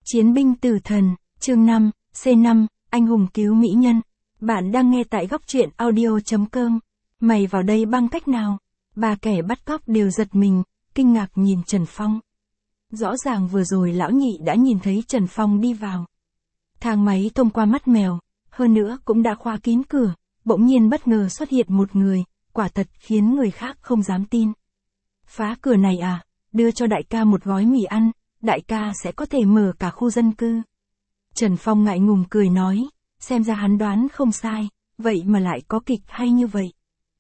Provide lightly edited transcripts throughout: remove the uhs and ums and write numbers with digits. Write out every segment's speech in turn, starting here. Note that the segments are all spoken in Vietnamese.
Chiến binh tử thần, chương 5, C5, anh hùng cứu mỹ nhân. Bạn đang nghe tại góc truyện audio.com. Mày vào đây bằng cách nào? Ba kẻ bắt cóc đều giật mình, kinh ngạc nhìn Trần Phong. Rõ ràng vừa rồi lão nhị đã nhìn thấy Trần Phong đi vào. Thang máy thông qua mắt mèo, hơn nữa cũng đã khóa kín cửa, bỗng nhiên bất ngờ xuất hiện một người, quả thật khiến người khác không dám tin. Phá cửa này à, đưa cho đại ca một gói mì ăn, đại ca sẽ có thể mở cả khu dân cư. Trần Phong ngại ngùng cười nói, xem ra hắn đoán không sai, vậy mà lại có kịch hay như vậy.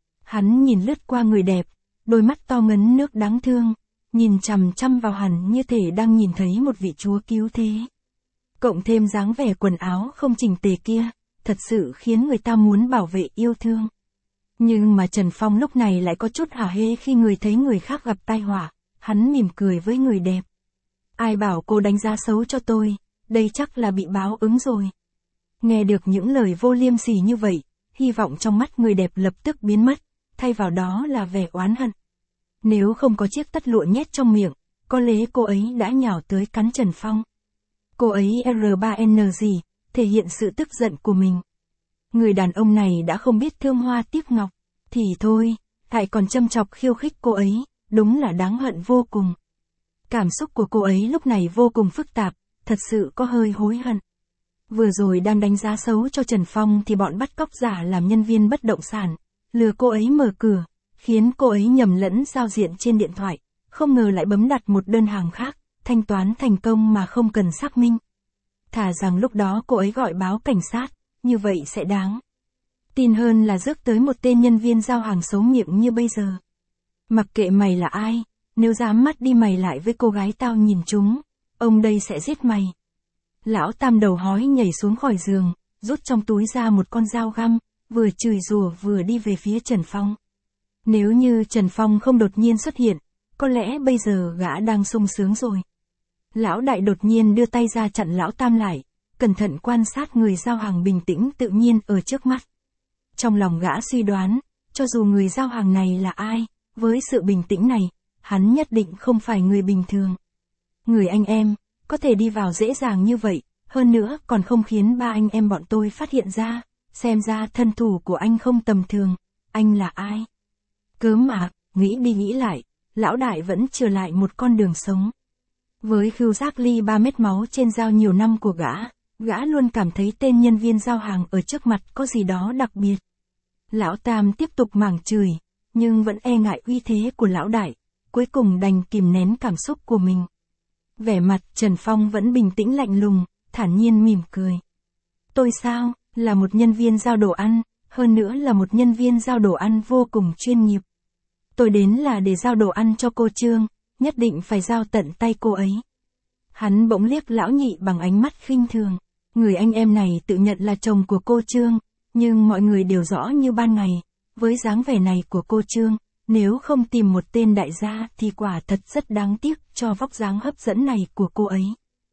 Hắn nhìn lướt qua người đẹp, đôi mắt to ngấn nước đáng thương, nhìn chằm chằm vào hắn như thể đang nhìn thấy một vị chúa cứu thế. Cộng thêm dáng vẻ quần áo không chỉnh tề kia, thật sự khiến người ta muốn bảo vệ yêu thương. Nhưng mà Trần Phong lúc này lại có chút hả hê khi người thấy người khác gặp tai họa, hắn mỉm cười với người đẹp. Ai bảo cô đánh giá xấu cho tôi, đây chắc là bị báo ứng rồi. Nghe được những lời vô liêm sỉ như vậy, hy vọng trong mắt người đẹp lập tức biến mất, thay vào đó là vẻ oán hận. Nếu không có chiếc tất lụa nhét trong miệng, có lẽ cô ấy đã nhào tới cắn Trần Phong. Cô ấy R3N gì, thể hiện sự tức giận của mình. Người đàn ông này đã không biết thương hoa tiếc ngọc, thì thôi, lại còn châm chọc khiêu khích cô ấy, đúng là đáng hận vô cùng. Cảm xúc của cô ấy lúc này vô cùng phức tạp, thật sự có hơi hối hận. Vừa rồi đang đánh giá xấu cho Trần Phong thì bọn bắt cóc giả làm nhân viên bất động sản, lừa cô ấy mở cửa, khiến cô ấy nhầm lẫn giao diện trên điện thoại, không ngờ lại bấm đặt một đơn hàng khác, thanh toán thành công mà không cần xác minh. Thà rằng lúc đó cô ấy gọi báo cảnh sát, như vậy sẽ đáng tin hơn là rước tới một tên nhân viên giao hàng xấu miệng như bây giờ. Mặc kệ mày là ai, nếu dám mắt đi mày lại với cô gái tao nhìn chúng, ông đây sẽ giết mày. Lão Tam đầu hói nhảy xuống khỏi giường, rút trong túi ra một con dao găm, vừa chửi rủa vừa đi về phía Trần Phong. Nếu như Trần Phong không đột nhiên xuất hiện, có lẽ bây giờ gã đang sung sướng rồi. Lão Đại đột nhiên đưa tay ra chặn Lão Tam lại, cẩn thận quan sát người giao hàng bình tĩnh tự nhiên ở trước mắt. Trong lòng gã suy đoán, cho dù người giao hàng này là ai, với sự bình tĩnh này, hắn nhất định không phải người bình thường. Người anh em, có thể đi vào dễ dàng như vậy, hơn nữa còn không khiến ba anh em bọn tôi phát hiện ra, xem ra thân thủ của anh không tầm thường, anh là ai? Cớm mà, nghĩ đi nghĩ lại, Lão Đại vẫn trở lại một con đường sống. Với khứu giác ly 3 mét máu trên dao nhiều năm của gã luôn cảm thấy tên nhân viên giao hàng ở trước mặt có gì đó đặc biệt. Lão Tam tiếp tục mảng chửi, nhưng vẫn e ngại uy thế của Lão Đại, cuối cùng đành kìm nén cảm xúc của mình. Vẻ mặt Trần Phong vẫn bình tĩnh lạnh lùng, thản nhiên mỉm cười. Tôi sao, là một nhân viên giao đồ ăn, hơn nữa là một nhân viên giao đồ ăn vô cùng chuyên nghiệp. Tôi đến là để giao đồ ăn cho cô Trương, nhất định phải giao tận tay cô ấy. Hắn bỗng liếc Lão Nhị bằng ánh mắt khinh thường. Người anh em này tự nhận là chồng của cô Trương, nhưng mọi người đều rõ như ban ngày, với dáng vẻ này của cô Trương, nếu không tìm một tên đại gia thì quả thật rất đáng tiếc cho vóc dáng hấp dẫn này của cô ấy.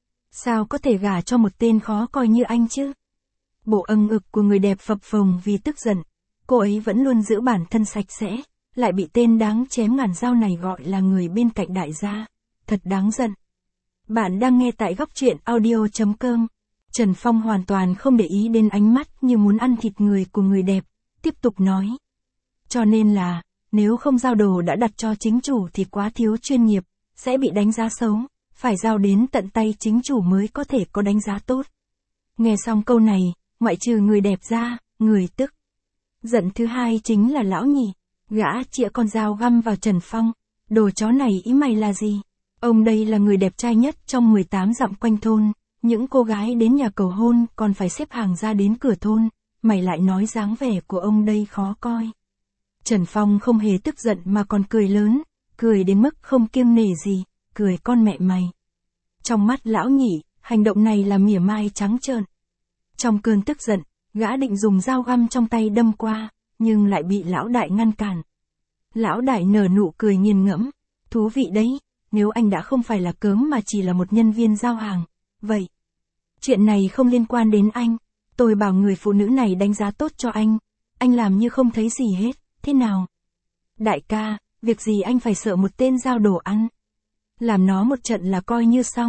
Sao có thể gả cho một tên khó coi như anh chứ? Bộ âng ực của người đẹp phập phồng vì tức giận, cô ấy vẫn luôn giữ bản thân sạch sẽ, lại bị tên đáng chém ngàn dao này gọi là người bên cạnh đại gia, thật đáng giận. Bạn đang nghe tại góc truyện audio.com. Trần Phong hoàn toàn không để ý đến ánh mắt như muốn ăn thịt người của người đẹp, tiếp tục nói. Cho nên là, nếu không giao đồ đã đặt cho chính chủ thì quá thiếu chuyên nghiệp, sẽ bị đánh giá xấu, phải giao đến tận tay chính chủ mới có thể có đánh giá tốt. Nghe xong câu này, ngoại trừ người đẹp ra, người tức giận thứ hai chính là Lão Nhị. Gã chĩa con dao găm vào Trần Phong, đồ chó này ý mày là gì? Ông đây là người đẹp trai nhất trong 18 dặm quanh thôn, những cô gái đến nhà cầu hôn còn phải xếp hàng ra đến cửa thôn, mày lại nói dáng vẻ của ông đây khó coi. Trần Phong không hề tức giận mà còn cười lớn, cười đến mức không kiêng nể gì, cười con mẹ mày. Trong mắt Lão Nhị, hành động này là mỉa mai trắng trợn. Trong cơn tức giận, gã định dùng dao găm trong tay đâm qua, nhưng lại bị Lão Đại ngăn cản. Lão Đại nở nụ cười nghiền ngẫm, thú vị đấy, nếu anh đã không phải là cớm mà chỉ là một nhân viên giao hàng, vậy chuyện này không liên quan đến anh, tôi bảo người phụ nữ này đánh giá tốt cho anh làm như không thấy gì hết, thế nào? Đại ca, việc gì anh phải sợ một tên giao đồ ăn? Làm nó một trận là coi như xong,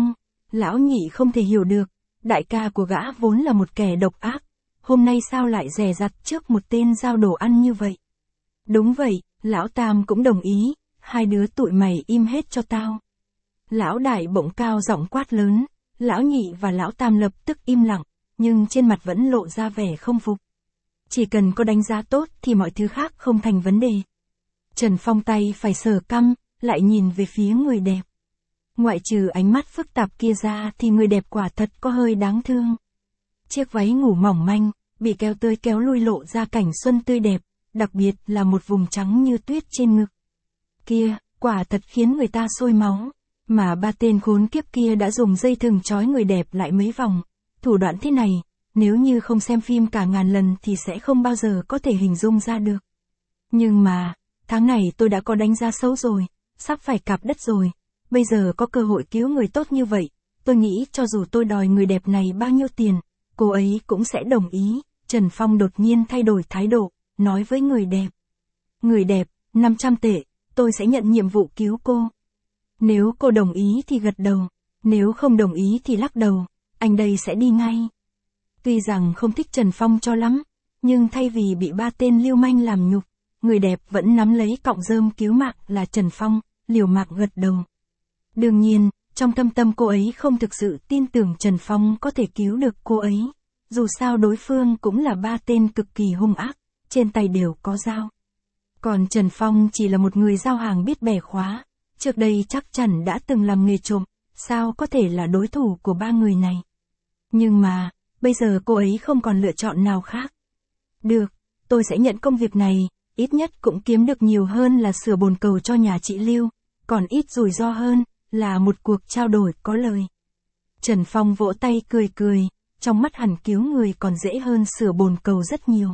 Lão Nhị không thể hiểu được, đại ca của gã vốn là một kẻ độc ác, hôm nay sao lại dè dặt trước một tên giao đồ ăn như vậy. Đúng vậy, Lão Tam cũng đồng ý, hai đứa tụi mày im hết cho tao. Lão Đại bỗng cao giọng quát lớn, Lão Nhị và Lão Tam lập tức im lặng, nhưng trên mặt vẫn lộ ra vẻ không phục. Chỉ cần có đánh giá tốt thì mọi thứ khác không thành vấn đề. Trần Phong tay phải sờ cằm, lại nhìn về phía người đẹp. Ngoại trừ ánh mắt phức tạp kia ra thì người đẹp quả thật có hơi đáng thương. Chiếc váy ngủ mỏng manh, bị kéo tới kéo lui lộ ra cảnh xuân tươi đẹp, đặc biệt là một vùng trắng như tuyết trên ngực. Kia, quả thật khiến người ta sôi máu. Mà ba tên khốn kiếp kia đã dùng dây thừng trói người đẹp lại mấy vòng. Thủ đoạn thế này, nếu như không xem phim cả ngàn lần thì sẽ không bao giờ có thể hình dung ra được. Nhưng mà, tháng này tôi đã có đánh giá xấu rồi, sắp phải cạp đất rồi. Bây giờ có cơ hội cứu người tốt như vậy, tôi nghĩ cho dù tôi đòi người đẹp này bao nhiêu tiền, cô ấy cũng sẽ đồng ý. Trần Phong đột nhiên thay đổi thái độ, nói với người đẹp. Người đẹp, 500 tệ, tôi sẽ nhận nhiệm vụ cứu cô. Nếu cô đồng ý thì gật đầu, nếu không đồng ý thì lắc đầu, anh đây sẽ đi ngay. Tuy rằng không thích Trần Phong cho lắm, nhưng thay vì bị ba tên lưu manh làm nhục, người đẹp vẫn nắm lấy cọng rơm cứu mạng là Trần Phong, liều mạng gật đầu. Đương nhiên, trong thâm tâm cô ấy không thực sự tin tưởng Trần Phong có thể cứu được cô ấy. Dù sao đối phương cũng là ba tên cực kỳ hung ác, trên tay đều có dao. Còn Trần Phong chỉ là một người giao hàng biết bẻ khóa, trước đây chắc chắn đã từng làm nghề trộm, sao có thể là đối thủ của ba người này. Nhưng mà, bây giờ cô ấy không còn lựa chọn nào khác. Được, tôi sẽ nhận công việc này, ít nhất cũng kiếm được nhiều hơn là sửa bồn cầu cho nhà chị Lưu, còn ít rủi ro hơn là một cuộc trao đổi có lời. Trần Phong vỗ tay cười cười, trong mắt hẳn cứu người còn dễ hơn sửa bồn cầu rất nhiều.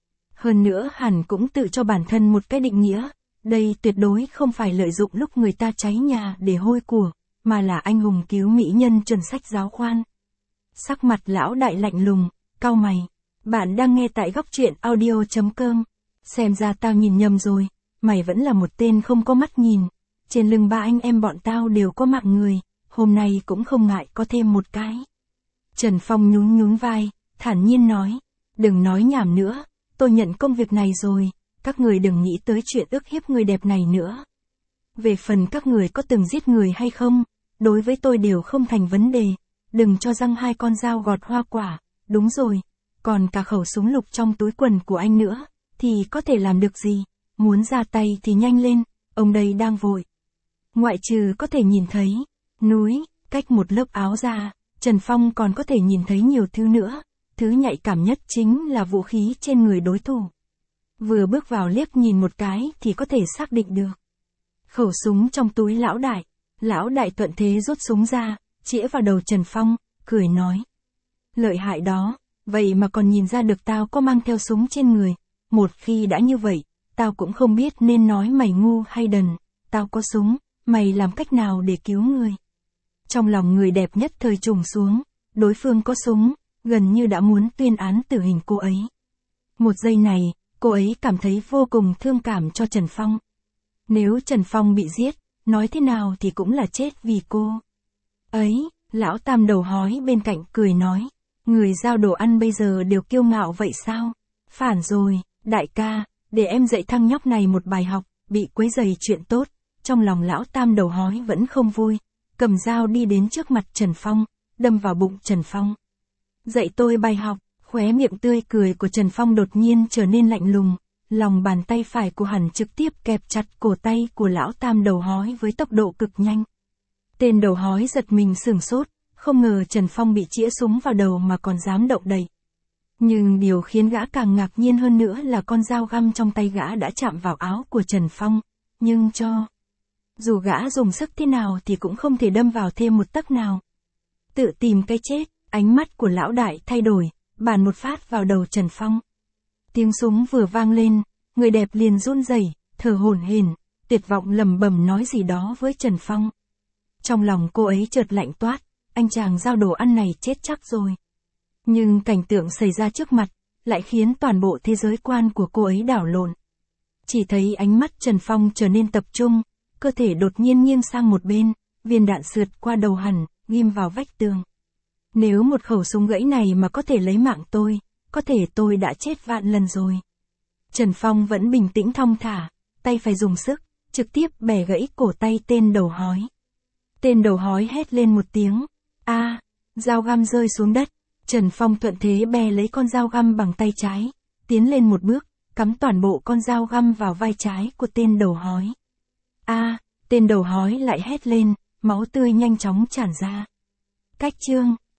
Hơn nữa hẳn cũng tự cho bản thân một cái định nghĩa, đây tuyệt đối không phải lợi dụng lúc người ta cháy nhà để hôi của, mà là anh hùng cứu mỹ nhân chuẩn sách giáo khoan. Sắc mặt lão đại lạnh lùng, cau mày. Bạn đang nghe tại góc truyện audio.com. Xem ra tao nhìn nhầm rồi, mày vẫn là một tên không có mắt nhìn. Trên lưng ba anh em bọn tao đều có mạng người, hôm nay cũng không ngại có thêm một cái. Trần Phong nhún nhún vai, thản nhiên nói, đừng nói nhảm nữa, tôi nhận công việc này rồi, các người đừng nghĩ tới chuyện ức hiếp người đẹp này nữa. Về phần các người có từng giết người hay không, đối với tôi đều không thành vấn đề, đừng cho răng hai con dao gọt hoa quả, đúng rồi, còn cả khẩu súng lục trong túi quần của anh nữa, thì có thể làm được gì, muốn ra tay thì nhanh lên, ông đây đang vội. Ngoại trừ có thể nhìn thấy núi, cách một lớp áo ra, Trần Phong còn có thể nhìn thấy nhiều thứ nữa, thứ nhạy cảm nhất chính là vũ khí trên người đối thủ. Vừa bước vào liếc nhìn một cái thì có thể xác định được. Khẩu súng trong túi lão đại thuận thế rút súng ra, chĩa vào đầu Trần Phong, cười nói. Lợi hại đó, vậy mà còn nhìn ra được tao có mang theo súng trên người, một khi đã như vậy, tao cũng không biết nên nói mày ngu hay đần, tao có súng, mày làm cách nào để cứu người. Trong lòng người đẹp nhất thời trùng xuống, đối phương có súng, gần như đã muốn tuyên án tử hình cô ấy. Một giây này, cô ấy cảm thấy vô cùng thương cảm cho Trần Phong. Nếu Trần Phong bị giết, nói thế nào thì cũng là chết vì cô. Ấy, lão tam đầu hói bên cạnh cười nói, người giao đồ ăn bây giờ đều kiêu ngạo vậy sao? Phản rồi, đại ca, để em dạy thằng nhóc này một bài học, bị quấy rầy chuyện tốt. Trong lòng lão tam đầu hói vẫn không vui, cầm dao đi đến trước mặt Trần Phong, đâm vào bụng Trần Phong. Dạy tôi bài học, khóe miệng tươi cười của Trần Phong đột nhiên trở nên lạnh lùng, lòng bàn tay phải của hắn trực tiếp kẹp chặt cổ tay của lão tam đầu hói với tốc độ cực nhanh. Tên đầu hói giật mình sửng sốt, không ngờ Trần Phong bị chĩa súng vào đầu mà còn dám động đậy. Nhưng điều khiến gã càng ngạc nhiên hơn nữa là con dao găm trong tay gã đã chạm vào áo của Trần Phong, nhưng dù gã dùng sức thế nào thì cũng không thể đâm vào thêm một tấc nào. Tự tìm cái chết, ánh mắt của lão đại thay đổi, bàn một phát vào đầu Trần Phong. Tiếng súng vừa vang lên, người đẹp liền run rẩy, thở hổn hển, tuyệt vọng lẩm bẩm nói gì đó với Trần Phong. Trong lòng cô ấy chợt lạnh toát, anh chàng giao đồ ăn này chết chắc rồi. Nhưng cảnh tượng xảy ra trước mặt, lại khiến toàn bộ thế giới quan của cô ấy đảo lộn. Chỉ thấy ánh mắt Trần Phong trở nên tập trung, cơ thể đột nhiên nghiêng sang một bên, viên đạn sượt qua đầu hắn, ghim vào vách tường. Nếu một khẩu súng gãy này mà có thể lấy mạng tôi, có thể tôi đã chết vạn lần rồi. Trần Phong vẫn bình tĩnh thong thả, tay phải dùng sức, trực tiếp bẻ gãy cổ tay tên đầu hói. Tên đầu hói hét lên một tiếng. Dao găm rơi xuống đất. Trần Phong thuận thế bè lấy con dao găm bằng tay trái, tiến lên một bước, cắm toàn bộ con dao găm vào vai trái của tên đầu hói. Tên đầu hói lại hét lên, máu tươi nhanh chóng tràn ra. Cách chương